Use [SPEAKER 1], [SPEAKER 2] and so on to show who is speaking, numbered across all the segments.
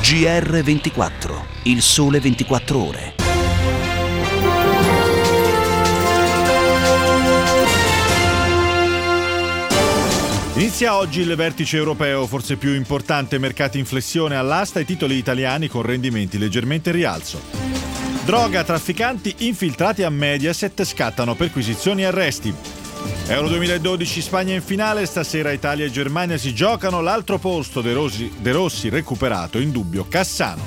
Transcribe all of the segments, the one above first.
[SPEAKER 1] GR24, il sole 24 ore.
[SPEAKER 2] Inizia oggi il vertice europeo, forse più importante, mercati in flessione all'asta e titoli italiani con rendimenti leggermente in rialzo. Droga, trafficanti infiltrati a Mediaset scattano perquisizioni e arresti. Euro 2012, Spagna in finale, stasera Italia e Germania si giocano l'altro posto, De Rossi recuperato, in dubbio Cassano.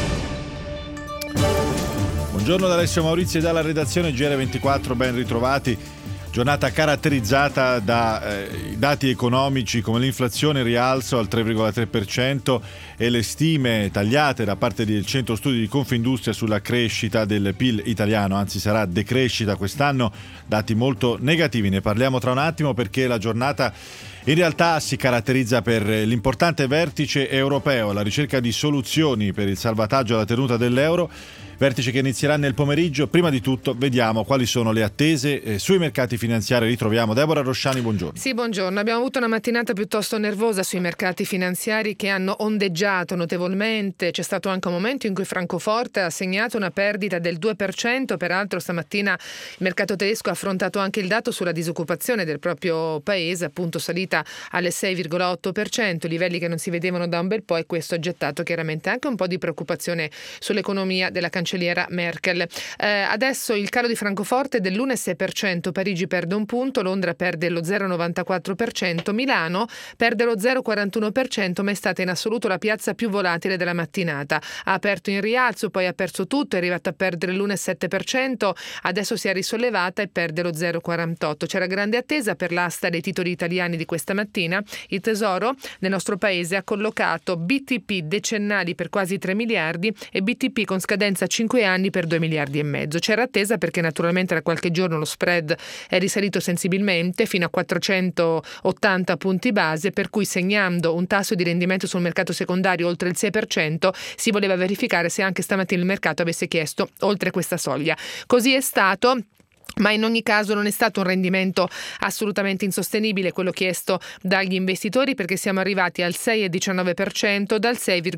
[SPEAKER 2] Buongiorno da Alessio Maurizio e dalla redazione GR24, ben ritrovati. Giornata caratterizzata da dati economici come l'inflazione in rialzo al 3,3% e le stime tagliate da parte del Centro Studi di Confindustria sulla crescita del PIL italiano, anzi sarà decrescita quest'anno, dati molto negativi. Ne parliamo tra un attimo perché la giornata in realtà si caratterizza per l'importante vertice europeo, la ricerca di soluzioni per il salvataggio alla tenuta dell'euro. Vertice che inizierà nel pomeriggio. Prima di tutto vediamo quali sono le attese sui mercati finanziari. Ritroviamo Deborah Rosciani, buongiorno.
[SPEAKER 3] Sì, buongiorno. Abbiamo avuto una mattinata piuttosto nervosa sui mercati finanziari che hanno ondeggiato notevolmente. C'è stato anche un momento in cui Francoforte ha segnato una perdita del 2%. Peraltro stamattina il mercato tedesco ha affrontato anche il dato sulla disoccupazione del proprio paese, appunto salita alle 6,8%, livelli che non si vedevano da un bel po', e questo ha gettato chiaramente anche un po' di preoccupazione sull'economia della cancelliera Merkel. Adesso il calo di Francoforte è dell'1,6%, Parigi perde un punto, Londra perde lo 0,94%, Milano perde lo 0,41%, ma è stata in assoluto la piazza più volatile della mattinata. Ha aperto in rialzo, poi ha perso tutto, è arrivata a perdere l'1,7%, adesso si è risollevata e perde lo 0,48%. C'era grande attesa per l'asta dei titoli italiani di questa mattina. Il Tesoro nel nostro paese ha collocato BTP decennali per quasi 3 miliardi e BTP con scadenza 5 anni per 2 miliardi e mezzo. C'era attesa perché naturalmente da qualche giorno lo spread è risalito sensibilmente fino a 480 punti base, per cui segnando un tasso di rendimento sul mercato secondario oltre il 6% si voleva verificare se anche stamattina il mercato avesse chiesto oltre questa soglia. Così è stato. Ma in ogni caso non è stato un rendimento assolutamente insostenibile quello chiesto dagli investitori, perché siamo arrivati al 6,19% dal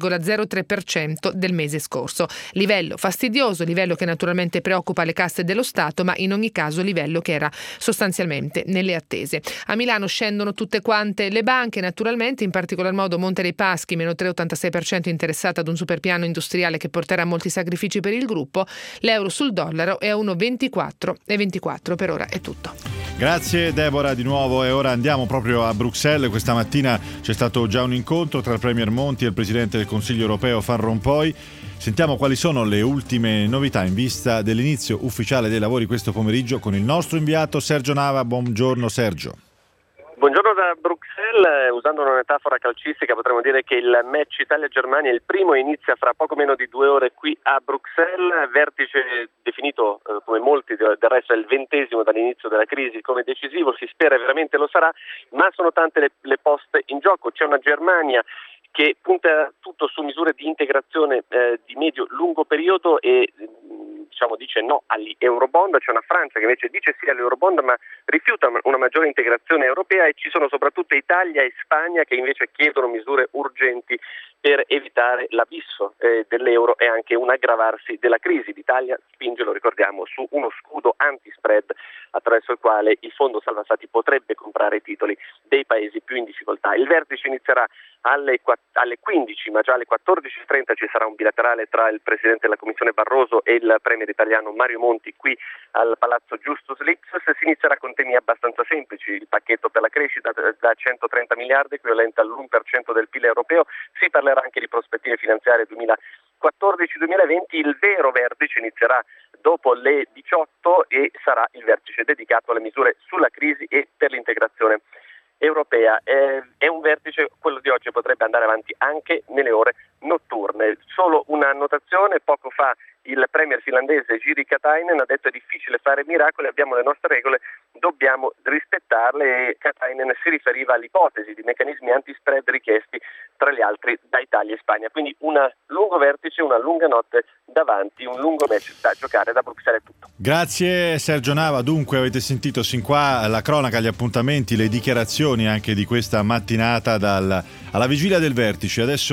[SPEAKER 3] 6,03% del mese scorso. Livello fastidioso, livello che naturalmente preoccupa le casse dello Stato, ma in ogni caso livello che era sostanzialmente nelle attese. A Milano scendono tutte quante le banche, naturalmente, in particolar modo Monte dei Paschi, meno 3,86% interessata ad un superpiano industriale che porterà molti sacrifici per il gruppo. L'euro sul dollaro è a 1,24 per ora è tutto.
[SPEAKER 2] Grazie Deborah di nuovo, e ora andiamo proprio a Bruxelles. Questa mattina c'è stato già un incontro tra il Premier Monti e il Presidente del Consiglio europeo Van Rompuy. Sentiamo quali sono le ultime novità in vista dell'inizio ufficiale dei lavori questo pomeriggio con il nostro inviato Sergio Nava. Buongiorno Sergio.
[SPEAKER 4] Buongiorno da Bruxelles. Usando una metafora calcistica potremmo dire che il match Italia-Germania è il primo e inizia fra poco meno di 2 ore qui a Bruxelles. Vertice definito come molti del resto è il 20° dall'inizio della crisi come decisivo, si spera veramente lo sarà, ma sono tante le poste in gioco. C'è una Germania che punta tutto su misure di integrazione di medio-lungo periodo e dice no agli Eurobond. C'è una Francia che invece dice sì agli Eurobond ma rifiuta una maggiore integrazione europea, e ci sono soprattutto Italia e Spagna che invece chiedono misure urgenti per evitare l'abisso dell'euro e anche un aggravarsi della crisi. L'Italia spinge, lo ricordiamo, su uno scudo anti-spread attraverso il quale il Fondo Salva Stati potrebbe comprare i titoli dei paesi più in difficoltà. Il vertice inizierà alle 15, ma già alle 14.30 ci sarà un bilaterale tra il Presidente della Commissione Barroso e il Premier italiano Mario Monti qui al Palazzo Justus Lipsius. Si inizierà con temi abbastanza semplici: il pacchetto per la crescita da 130 miliardi, equivalente all'1% del PIL europeo. Si parlerà anche di prospettive finanziarie 2014-2020. Il vero vertice inizierà dopo le 18 e sarà il vertice dedicato alle misure sulla crisi e per l'integrazione europea. È un vertice, quello di oggi, potrebbe andare avanti anche nelle ore notturne. Solo una annotazione: poco fa il premier finlandese Jiri Katainen ha detto è difficile fare miracoli, abbiamo le nostre regole, dobbiamo rispettarle, e Katainen si riferiva all'ipotesi di meccanismi anti-spread richiesti tra gli altri da Italia e Spagna. Quindi un lungo vertice, una lunga notte davanti, un lungo match da giocare. Da Bruxelles è tutto.
[SPEAKER 2] Grazie Sergio Nava. Dunque avete sentito sin qua la cronaca, gli appuntamenti, le dichiarazioni anche di questa mattinata alla vigilia del vertice. Adesso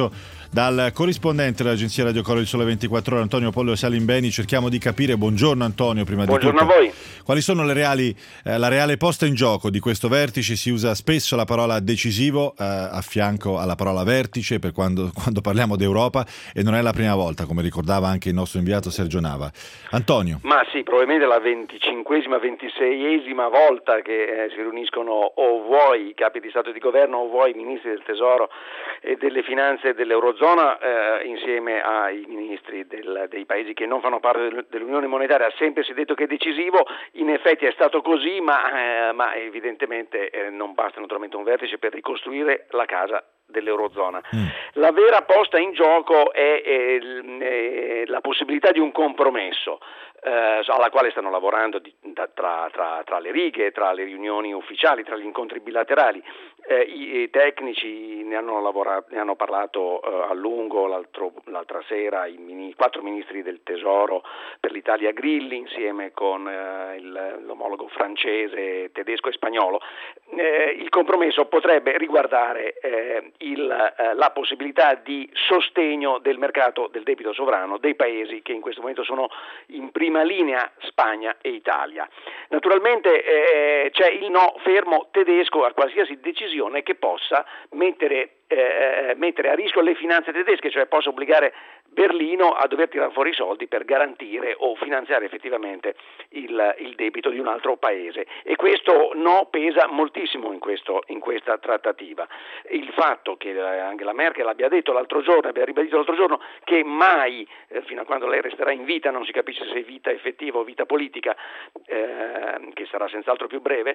[SPEAKER 2] Dal corrispondente dell'agenzia Radio Coro Il Sole 24 Ore, Antonio Pollio Salimbeni, cerchiamo di capire, buongiorno Antonio, prima di tutto,
[SPEAKER 5] a voi.
[SPEAKER 2] Quali sono la reale posta in gioco di questo vertice. Si usa spesso la parola decisivo a fianco alla parola vertice per quando parliamo d'Europa, e non è la prima volta, come ricordava anche il nostro inviato Sergio Nava. Antonio.
[SPEAKER 5] Ma sì, probabilmente la 25esima, 26esima volta che si riuniscono o vuoi i capi di Stato e di Governo o vuoi i ministri del Tesoro e delle Finanze dell'Eurozona insieme ai ministri dei paesi che non fanno parte dell'Unione Monetaria. Sempre si è detto che è decisivo, in effetti è stato così, ma evidentemente non basta naturalmente un vertice per ricostruire la casa dell'Eurozona. La vera posta in gioco è la possibilità di un compromesso alla quale stanno lavorando tra le righe, tra le riunioni ufficiali, tra gli incontri bilaterali. I tecnici ne hanno parlato a lungo l'altra sera, i 4 ministri del Tesoro per l'Italia Grilli insieme con l'omologo francese, tedesco e spagnolo. Il compromesso potrebbe riguardare la possibilità di sostegno del mercato del debito sovrano dei paesi che in questo momento sono in prima linea, Spagna e Italia. Naturalmente c'è il no fermo tedesco a qualsiasi decisione che possa mettere a rischio le finanze tedesche, cioè possa obbligare Berlino a dover tirare fuori i soldi per garantire o finanziare effettivamente il debito di un altro paese, e questo no pesa moltissimo in questa trattativa. Il fatto che Angela Merkel abbia ribadito l'altro giorno che mai, fino a quando lei resterà in vita, non si capisce se vita effettiva o vita politica, che sarà senz'altro più breve,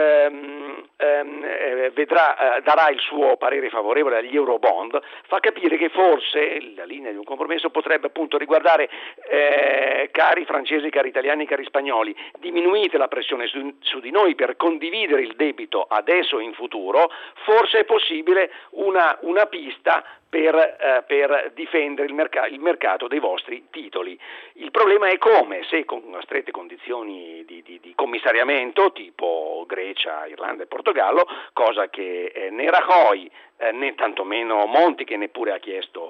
[SPEAKER 5] darà il suo parere favorevole agli Eurobond, fa capire che forse la linea di un compromesso potrebbe appunto riguardare cari francesi, cari italiani, cari spagnoli, diminuite la pressione su di noi per condividere il debito adesso e in futuro, forse è possibile una pista per difendere il mercato dei vostri titoli. Il problema è come, se con strette condizioni di commissariamento tipo Grecia, Irlanda e Portogallo, cosa che né Rajoy né tantomeno Monti, che neppure ha chiesto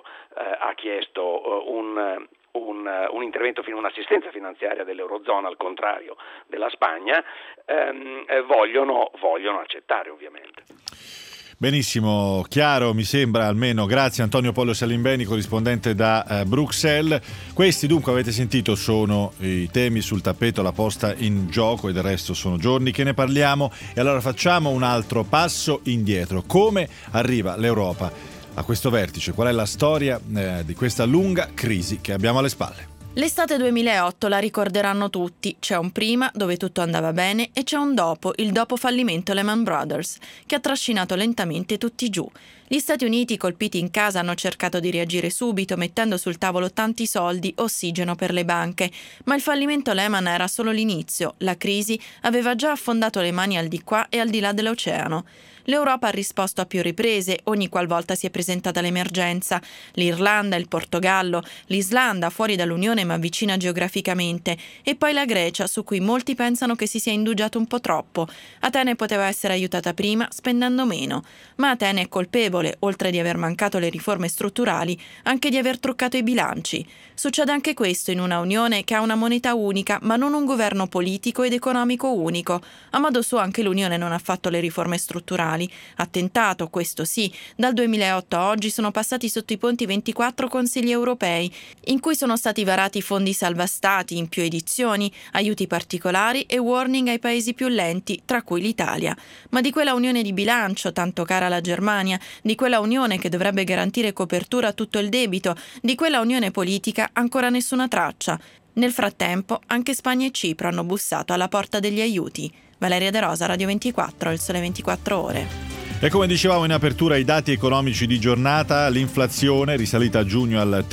[SPEAKER 5] un intervento fino a un'assistenza finanziaria dell'Eurozona, al contrario della Spagna, vogliono accettare ovviamente.
[SPEAKER 2] Benissimo, chiaro mi sembra almeno. Grazie Antonio Pollio Salimbeni, corrispondente da Bruxelles. Questi dunque, avete sentito, sono i temi sul tappeto, la posta in gioco, e del resto sono giorni che ne parliamo. E allora facciamo un altro passo indietro. Come arriva l'Europa a questo vertice? Qual è la storia di questa lunga crisi che abbiamo alle spalle?
[SPEAKER 6] L'estate 2008 la ricorderanno tutti. C'è un prima, dove tutto andava bene, e c'è un dopo, il dopo fallimento Lehman Brothers, che ha trascinato lentamente tutti giù. Gli Stati Uniti, colpiti in casa, hanno cercato di reagire subito, mettendo sul tavolo tanti soldi, ossigeno per le banche. Ma il fallimento Lehman era solo l'inizio. La crisi aveva già affondato le mani al di qua e al di là dell'oceano. L'Europa ha risposto a più riprese ogni qualvolta si è presentata l'emergenza. L'Irlanda, il Portogallo, l'Islanda, fuori dall'Unione ma vicina geograficamente, e poi la Grecia, su cui molti pensano che si sia indugiato un po' troppo. Atene poteva essere aiutata prima, spendendo meno. Ma Atene è colpevole, oltre di aver mancato le riforme strutturali, anche di aver truccato i bilanci. Succede anche questo in una Unione che ha una moneta unica, ma non un governo politico ed economico unico. A modo suo anche l'Unione non ha fatto le riforme strutturali. Ha tentato, questo sì. Dal 2008 a oggi sono passati sotto i ponti 24 consigli europei, in cui sono stati varati fondi salva stati in più edizioni, aiuti particolari e warning ai paesi più lenti, tra cui l'Italia. Ma di quella unione di bilancio, tanto cara alla Germania, di quella unione che dovrebbe garantire copertura a tutto il debito, di quella unione politica, ancora nessuna traccia. Nel frattempo, anche Spagna e Cipro hanno bussato alla porta degli aiuti. Valeria De Rosa, Radio 24, Il Sole 24 Ore.
[SPEAKER 2] E come dicevamo in apertura, i dati economici di giornata: l'inflazione risalita a giugno al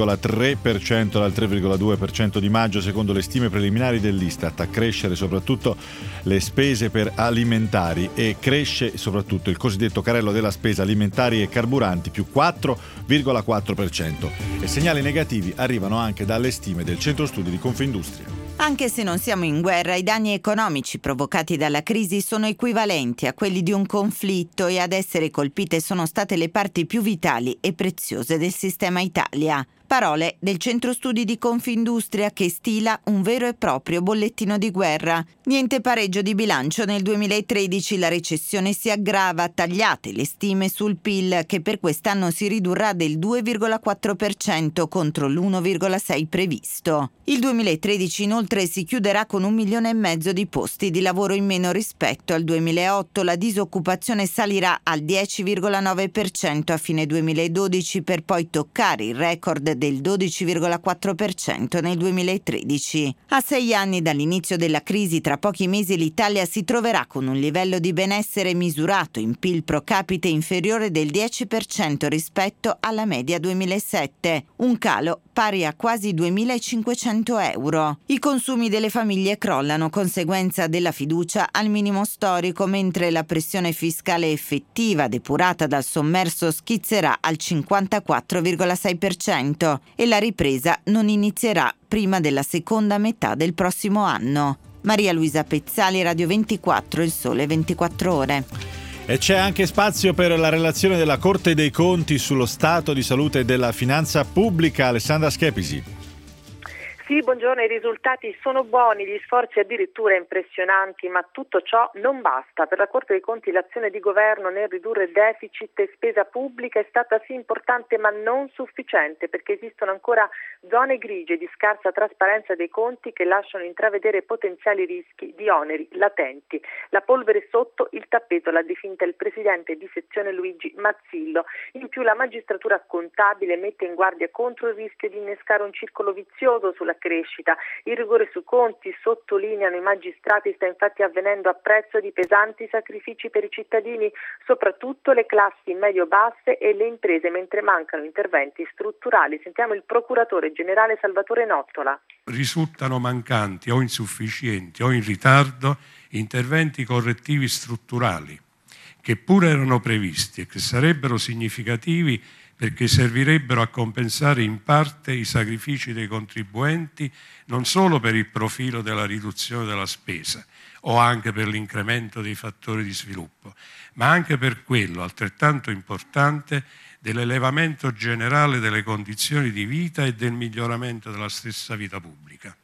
[SPEAKER 2] 3,3% dal 3,2% di maggio secondo le stime preliminari dell'Istat. A crescere soprattutto le spese per alimentari, e cresce soprattutto il cosiddetto carrello della spesa alimentari e carburanti, più 4,4%. E segnali negativi arrivano anche dalle stime del Centro Studi di Confindustria.
[SPEAKER 7] Anche se non siamo in guerra, i danni economici provocati dalla crisi sono equivalenti a quelli di un conflitto e ad essere colpite sono state le parti più vitali e preziose del sistema Italia. Parole del Centro Studi di Confindustria che stila un vero e proprio bollettino di guerra. Niente pareggio di bilancio nel 2013, la recessione si aggrava, tagliate le stime sul PIL che per quest'anno si ridurrà del 2,4% contro l'1,6% previsto. Il 2013 inoltre si chiuderà con 1,5 milioni di posti di lavoro in meno rispetto al 2008, la disoccupazione salirà al 10,9% a fine 2012 per poi toccare il record del 12,4% nel 2013. A 6 anni dall'inizio della crisi, tra pochi mesi l'Italia si troverà con un livello di benessere misurato in PIL pro capite inferiore del 10% rispetto alla media 2007, un calo pari a quasi 2.500 euro. I consumi delle famiglie crollano, conseguenza della fiducia al minimo storico, mentre la pressione fiscale effettiva depurata dal sommerso schizzerà al 54,6% e la ripresa non inizierà prima della seconda metà del prossimo anno. Maria Luisa Pezzali, Radio 24, Il Sole 24 Ore.
[SPEAKER 2] E c'è anche spazio per la relazione della Corte dei Conti sullo stato di salute della finanza pubblica. Alessandra Schepisi.
[SPEAKER 8] Sì, buongiorno, i risultati sono buoni, gli sforzi addirittura impressionanti, ma tutto ciò non basta. Per la Corte dei Conti l'azione di governo nel ridurre deficit e spesa pubblica è stata sì importante ma non sufficiente, perché esistono ancora zone grigie di scarsa trasparenza dei conti che lasciano intravedere potenziali rischi di oneri latenti. La polvere sotto il tappeto l'ha definita il presidente di sezione Luigi Mazzillo. In più la magistratura contabile mette in guardia contro il rischio di innescare un circolo vizioso sulla crescita. Il rigore sui conti, sottolineano i magistrati, sta infatti avvenendo a prezzo di pesanti sacrifici per i cittadini, soprattutto le classi medio-basse e le imprese, mentre mancano interventi strutturali. Sentiamo il procuratore generale Salvatore Nottola.
[SPEAKER 9] Risultano mancanti o insufficienti o in ritardo interventi correttivi strutturali che pure erano previsti e che sarebbero significativi perché servirebbero a compensare in parte i sacrifici dei contribuenti non solo per il profilo della riduzione della spesa o anche per l'incremento dei fattori di sviluppo, ma anche per quello altrettanto importante dell'elevamento generale delle condizioni di vita e del miglioramento della stessa vita pubblica.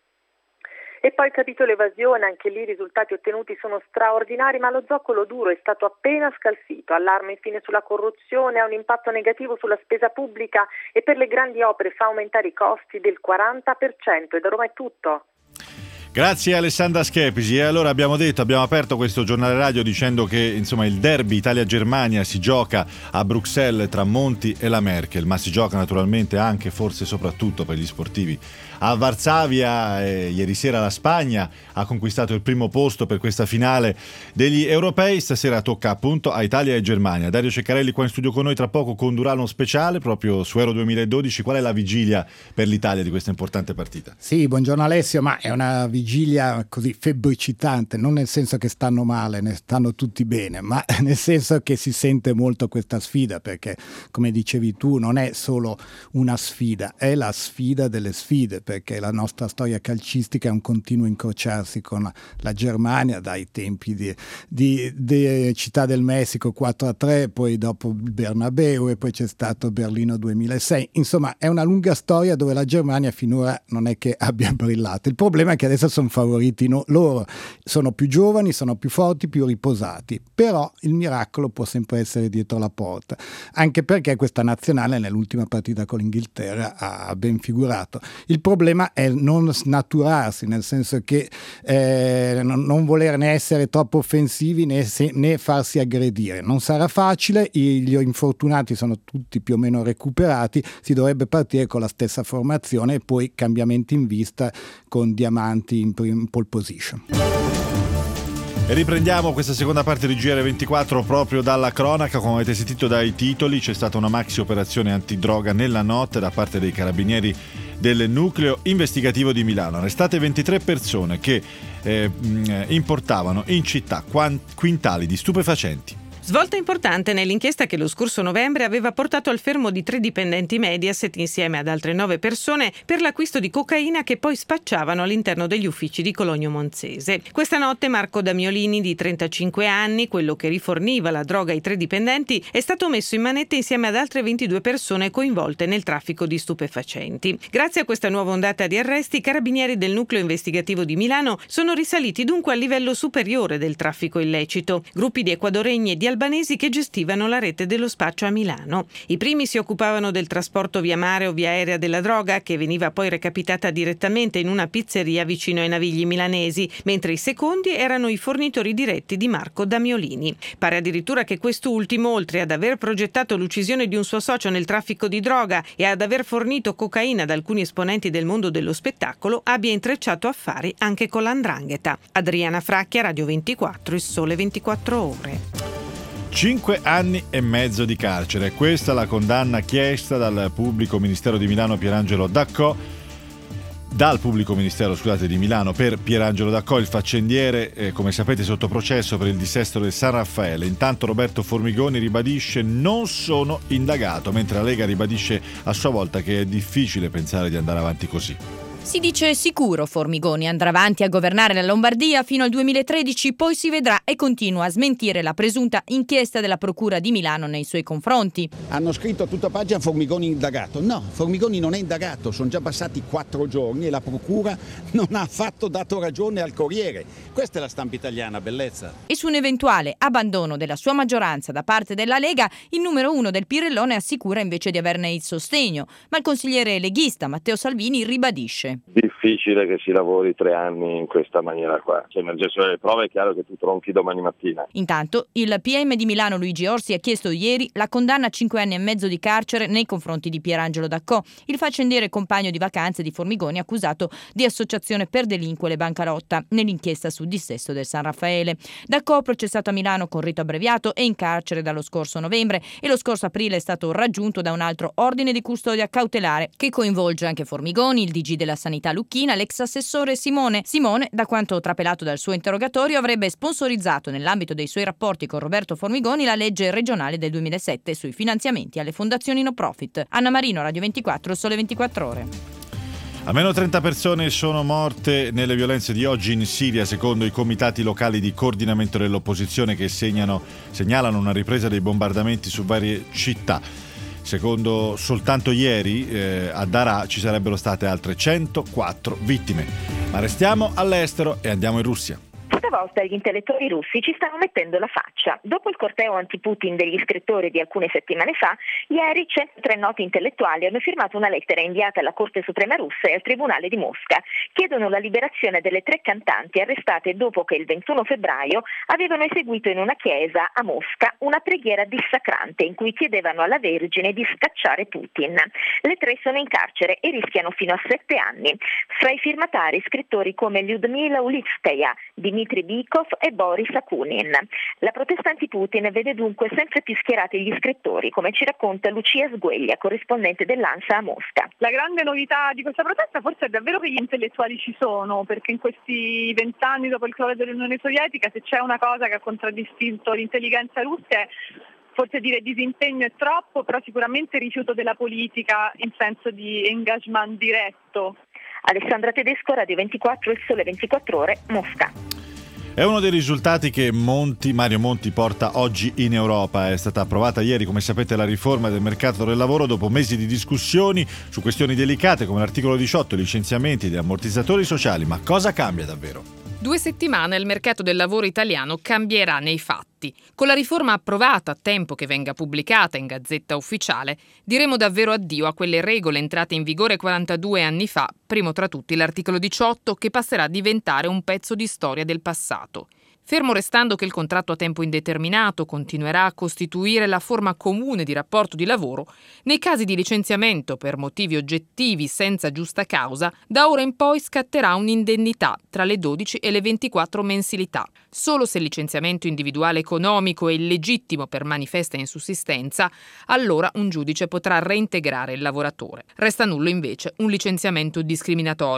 [SPEAKER 8] E poi il capitolo evasione, anche lì i risultati ottenuti sono straordinari, ma lo zoccolo duro è stato appena scalfito. Allarme infine sulla corruzione, ha un impatto negativo sulla spesa pubblica e per le grandi opere fa aumentare i costi del 40%. E da Roma è tutto.
[SPEAKER 2] Grazie Alessandra Schepisi. E allora abbiamo aperto questo giornale radio dicendo che insomma il derby Italia-Germania si gioca a Bruxelles tra Monti e la Merkel, ma si gioca naturalmente anche, forse soprattutto per gli sportivi, a Varsavia. Ieri sera la Spagna ha conquistato il primo posto per questa finale degli europei. Stasera tocca appunto a Italia e Germania. Dario Ceccarelli qua in studio con noi, tra poco condurrà uno speciale proprio su Euro 2012. Qual è la vigilia per l'Italia di questa importante partita?
[SPEAKER 10] Sì, buongiorno Alessio, ma è una vigilia così febbricitante, non nel senso che stanno male, ne stanno tutti bene, ma nel senso che si sente molto questa sfida, perché come dicevi tu non è solo una sfida, è la sfida delle sfide, perché la nostra storia calcistica è un continuo incrociarsi con la Germania dai tempi di Città del Messico 4-3, poi dopo il Bernabeu e poi c'è stato Berlino 2006. Insomma, è una lunga storia dove la Germania finora non è che abbia brillato. Il problema è che adesso sono favoriti loro, sono più giovani, sono più forti, più riposati, però il miracolo può sempre essere dietro la porta, anche perché questa nazionale nell'ultima partita con l'Inghilterra ha ben figurato. Il problema è non snaturarsi, nel senso che non voler né essere troppo offensivi né farsi aggredire. Non sarà facile, gli infortunati sono tutti più o meno recuperati, si dovrebbe partire con la stessa formazione e poi cambiamenti in vista con Diamanti in pole position.
[SPEAKER 2] E riprendiamo questa seconda parte di GR24 proprio dalla cronaca. Come avete sentito dai titoli, c'è stata una maxi operazione antidroga nella notte da parte dei carabinieri del nucleo investigativo di Milano. Arrestate 23 persone che importavano in città quintali di stupefacenti.
[SPEAKER 11] Svolta importante nell'inchiesta che lo scorso novembre aveva portato al fermo di 3 dipendenti Mediaset insieme ad altre 9 persone per l'acquisto di cocaina che poi spacciavano all'interno degli uffici di Cologno Monzese. Questa notte Marco Damiolini, di 35 anni, quello che riforniva la droga ai 3 dipendenti, è stato messo in manette insieme ad altre 22 persone coinvolte nel traffico di stupefacenti. Grazie a questa nuova ondata di arresti, i carabinieri del nucleo investigativo di Milano sono risaliti dunque al livello superiore del traffico illecito. Gruppi di ecuadoregni e di albanesi che gestivano la rete dello spaccio a Milano. I primi si occupavano del trasporto via mare o via aerea della droga, che veniva poi recapitata direttamente in una pizzeria vicino ai Navigli milanesi, mentre i secondi erano i fornitori diretti di Marco Damiolini. Pare addirittura che quest'ultimo, oltre ad aver progettato l'uccisione di un suo socio nel traffico di droga e ad aver fornito cocaina ad alcuni esponenti del mondo dello spettacolo, abbia intrecciato affari anche con l''ndrangheta. Adriana Fracchia, Radio 24, Il Sole 24 Ore.
[SPEAKER 2] 5 anni e mezzo di carcere. Questa è la condanna chiesta dal pubblico ministero di Milano Pierangelo Daccò. Dal pubblico ministero, di Milano per Pierangelo Daccò, il faccendiere, come sapete, sotto processo per il dissesto del San Raffaele. Intanto Roberto Formigoni ribadisce: non sono indagato, mentre la Lega ribadisce a sua volta che è difficile pensare di andare avanti così.
[SPEAKER 12] Si dice sicuro Formigoni andrà avanti a governare la Lombardia fino al 2013, poi si vedrà, e continua a smentire la presunta inchiesta della Procura di Milano nei suoi confronti.
[SPEAKER 13] Hanno scritto a tutta pagina Formigoni indagato. No, Formigoni non è indagato, sono già passati 4 giorni e la Procura non ha affatto dato ragione al Corriere. Questa è la stampa italiana, bellezza.
[SPEAKER 12] E su un eventuale abbandono della sua maggioranza da parte della Lega, il numero 1 del Pirellone assicura invece di averne il sostegno, ma il consigliere leghista Matteo Salvini ribadisce:
[SPEAKER 14] difficile che si lavori 3 anni in questa maniera qua. Se emergessero le prove è chiaro che tu tronchi domani mattina.
[SPEAKER 12] Intanto il PM di Milano Luigi Orsi ha chiesto ieri la condanna a 5 anni e mezzo di carcere nei confronti di Pierangelo Daccò, il faccendiere compagno di vacanze di Formigoni accusato di associazione per delinquere e bancarotta nell'inchiesta sul dissesto del San Raffaele. Daccò, processato a Milano con rito abbreviato, è in carcere dallo scorso novembre e lo scorso aprile è stato raggiunto da un altro ordine di custodia cautelare che coinvolge anche Formigoni, il DG della Sanità Lucchina, l'ex assessore Simone. Simone, da quanto trapelato dal suo interrogatorio, avrebbe sponsorizzato nell'ambito dei suoi rapporti con Roberto Formigoni la legge regionale del 2007 sui finanziamenti alle fondazioni no profit. Anna Marino, Radio 24, Sole 24 Ore.
[SPEAKER 2] Almeno 30 persone sono morte nelle violenze di oggi in Siria, secondo i comitati locali di coordinamento dell'opposizione che segnalano una ripresa dei bombardamenti su varie città. Secondo soltanto ieri a Daraa ci sarebbero state altre 104 vittime. Ma restiamo all'estero e andiamo in Russia.
[SPEAKER 15] Stavolta gli intellettuali russi ci stanno mettendo la faccia. Dopo il corteo anti-Putin degli scrittori di alcune settimane fa, ieri 103 noti intellettuali hanno firmato una lettera inviata alla Corte Suprema russa e al Tribunale di Mosca. Chiedono la liberazione delle 3 cantanti arrestate dopo che il 21 febbraio avevano eseguito in una chiesa a Mosca una preghiera dissacrante in cui chiedevano alla Vergine di scacciare Putin. Le 3 sono in carcere e rischiano fino a 7 anni. Fra i firmatari scrittori come Lyudmila Ulitskaya, Dmitry Bykov e Boris Akunin. La protesta anti-Putin vede dunque sempre più schierati gli scrittori, come ci racconta Lucia Sgueglia, corrispondente dell'ANSA a Mosca.
[SPEAKER 16] La grande novità di questa protesta forse è davvero che gli intellettuali ci sono, perché in questi 20 anni dopo il crollo dell'Unione Sovietica, se c'è una cosa che ha contraddistinto l'intelligenza russa, forse dire disimpegno è troppo, però sicuramente rifiuto della politica in senso di engagement diretto.
[SPEAKER 15] Alessandra Tedesco, Radio 24, Il Sole 24 Ore, Mosca.
[SPEAKER 2] È uno dei risultati che Mario Monti porta oggi in Europa. È stata approvata ieri, come sapete, la riforma del mercato del lavoro dopo mesi di discussioni su questioni delicate come l'articolo 18, licenziamenti e ammortizzatori sociali. Ma cosa cambia davvero?
[SPEAKER 17] 2 settimane il mercato del lavoro italiano cambierà nei fatti. Con la riforma approvata a tempo che venga pubblicata in Gazzetta Ufficiale, diremo davvero addio a quelle regole entrate in vigore 42 anni fa, primo tra tutti l'articolo 18, che passerà a diventare un pezzo di storia del passato. Fermo restando che il contratto a tempo indeterminato continuerà a costituire la forma comune di rapporto di lavoro, nei casi di licenziamento per motivi oggettivi senza giusta causa, da ora in poi scatterà un'indennità tra le 12 e le 24 mensilità. Solo se il licenziamento individuale economico è illegittimo per manifesta insussistenza, allora un giudice potrà reintegrare il lavoratore. Resta nullo invece un licenziamento discriminatorio.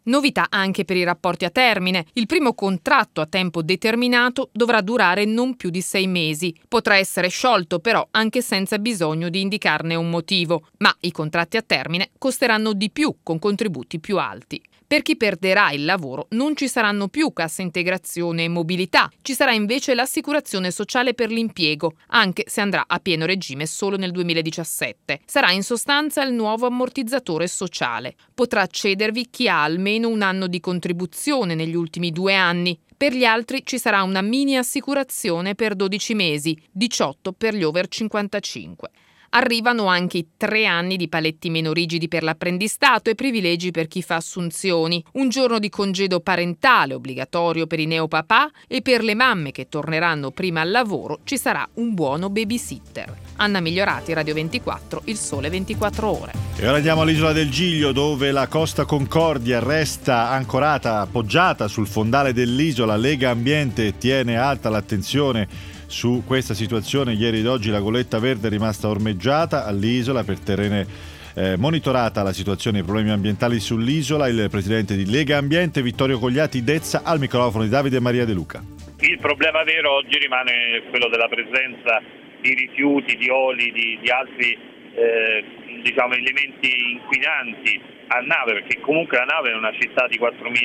[SPEAKER 17] Novità anche per i rapporti a termine. Il primo contratto a tempo determinato dovrà durare non più di 6 mesi. Potrà essere sciolto però anche senza bisogno di indicarne un motivo, ma i contratti a termine costeranno di più con contributi più alti. Per chi perderà il lavoro non ci saranno più cassa integrazione e mobilità, ci sarà invece l'assicurazione sociale per l'impiego, anche se andrà a pieno regime solo nel 2017. Sarà in sostanza il nuovo ammortizzatore sociale. Potrà accedervi chi ha almeno un anno di contribuzione negli ultimi 2 anni. Per gli altri ci sarà una mini assicurazione per 12 mesi, 18 per gli over 55. Arrivano anche i 3 anni di paletti meno rigidi per l'apprendistato e privilegi per chi fa assunzioni, un giorno di congedo parentale obbligatorio per i neopapà e per le mamme che torneranno prima al lavoro ci sarà un buono babysitter. Anna Migliorati, Radio 24, Il Sole 24 Ore.
[SPEAKER 2] E ora andiamo all'isola del Giglio, dove la Costa Concordia resta ancorata, appoggiata sul fondale dell'isola. Lega Ambiente tiene alta l'attenzione su questa situazione. Ieri ed oggi la goletta verde è rimasta ormeggiata all'isola per tenere monitorata la situazione e i problemi ambientali sull'isola. Il presidente di Lega Ambiente, Vittorio Cogliati Dezza, al microfono di Davide Maria De Luca.
[SPEAKER 18] Il problema vero oggi rimane quello della presenza di rifiuti, di oli, di altri elementi inquinanti a Nave, perché comunque la Nave era una città di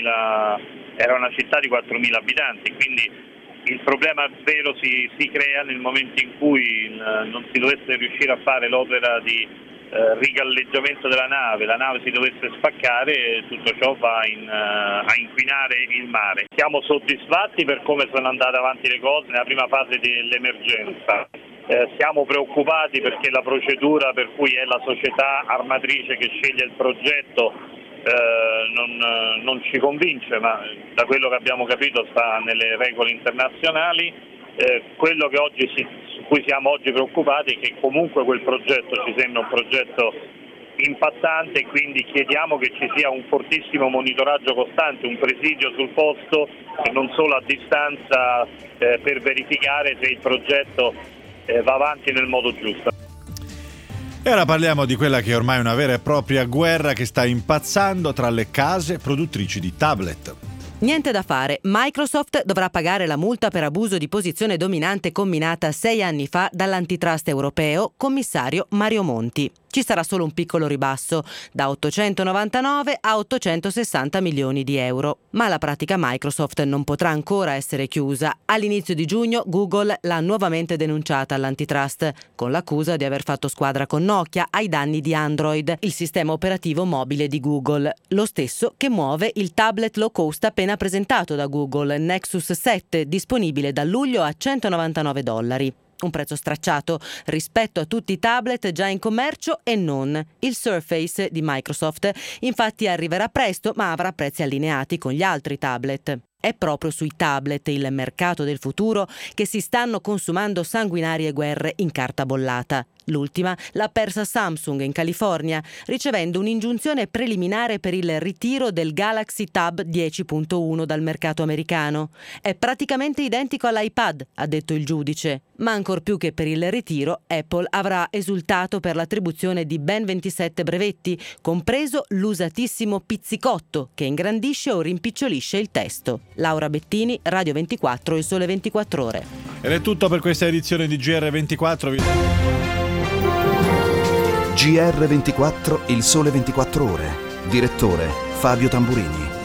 [SPEAKER 18] 4.000 abitanti, quindi il problema vero si crea nel momento in cui non si dovesse riuscire a fare l'opera di rigalleggiamento della la nave si dovesse spaccare e tutto ciò va a inquinare il mare. Siamo soddisfatti per come sono andate avanti le cose nella prima fase dell'emergenza. Siamo preoccupati perché la procedura per cui è la società armatrice che sceglie il progetto non ci convince, ma da quello che abbiamo capito sta nelle regole internazionali. Quello che su cui siamo oggi preoccupati è che comunque quel progetto ci sembra un progetto impattante e quindi chiediamo che ci sia un fortissimo monitoraggio costante, un presidio sul posto e non solo a distanza per verificare se il progetto va avanti nel modo giusto.
[SPEAKER 2] E ora parliamo di quella che è ormai una vera e propria guerra che sta impazzando tra le case produttrici di tablet.
[SPEAKER 19] Niente da fare, Microsoft dovrà pagare la multa per abuso di posizione dominante comminata 6 anni fa dall'antitrust europeo, commissario Mario Monti. Ci sarà solo un piccolo ribasso, da 899 a 860 milioni di euro. Ma la pratica Microsoft non potrà ancora essere chiusa. All'inizio di giugno Google l'ha nuovamente denunciata all'antitrust, con l'accusa di aver fatto squadra con Nokia ai danni di Android, il sistema operativo mobile di Google, lo stesso che muove il tablet low cost appena presentato da Google, Nexus 7, disponibile da luglio a $199. Un prezzo stracciato rispetto a tutti i tablet già in commercio e non. Il Surface di Microsoft infatti arriverà presto, ma avrà prezzi allineati con gli altri tablet. È proprio sui tablet, il mercato del futuro, che si stanno consumando sanguinarie guerre in carta bollata. L'ultima l'ha persa Samsung in California, ricevendo un'ingiunzione preliminare per il ritiro del Galaxy Tab 10.1 dal mercato americano. È praticamente identico all'iPad, ha detto il giudice. Ma ancor più che per il ritiro, Apple avrà esultato per l'attribuzione di ben 27 brevetti, compreso l'usatissimo pizzicotto, che ingrandisce o rimpicciolisce il testo. Laura Bettini, Radio 24, Il Sole 24 Ore.
[SPEAKER 2] Ed è tutto per questa edizione di GR24.
[SPEAKER 1] GR24, Il Sole 24 Ore. Direttore Fabio Tamburini.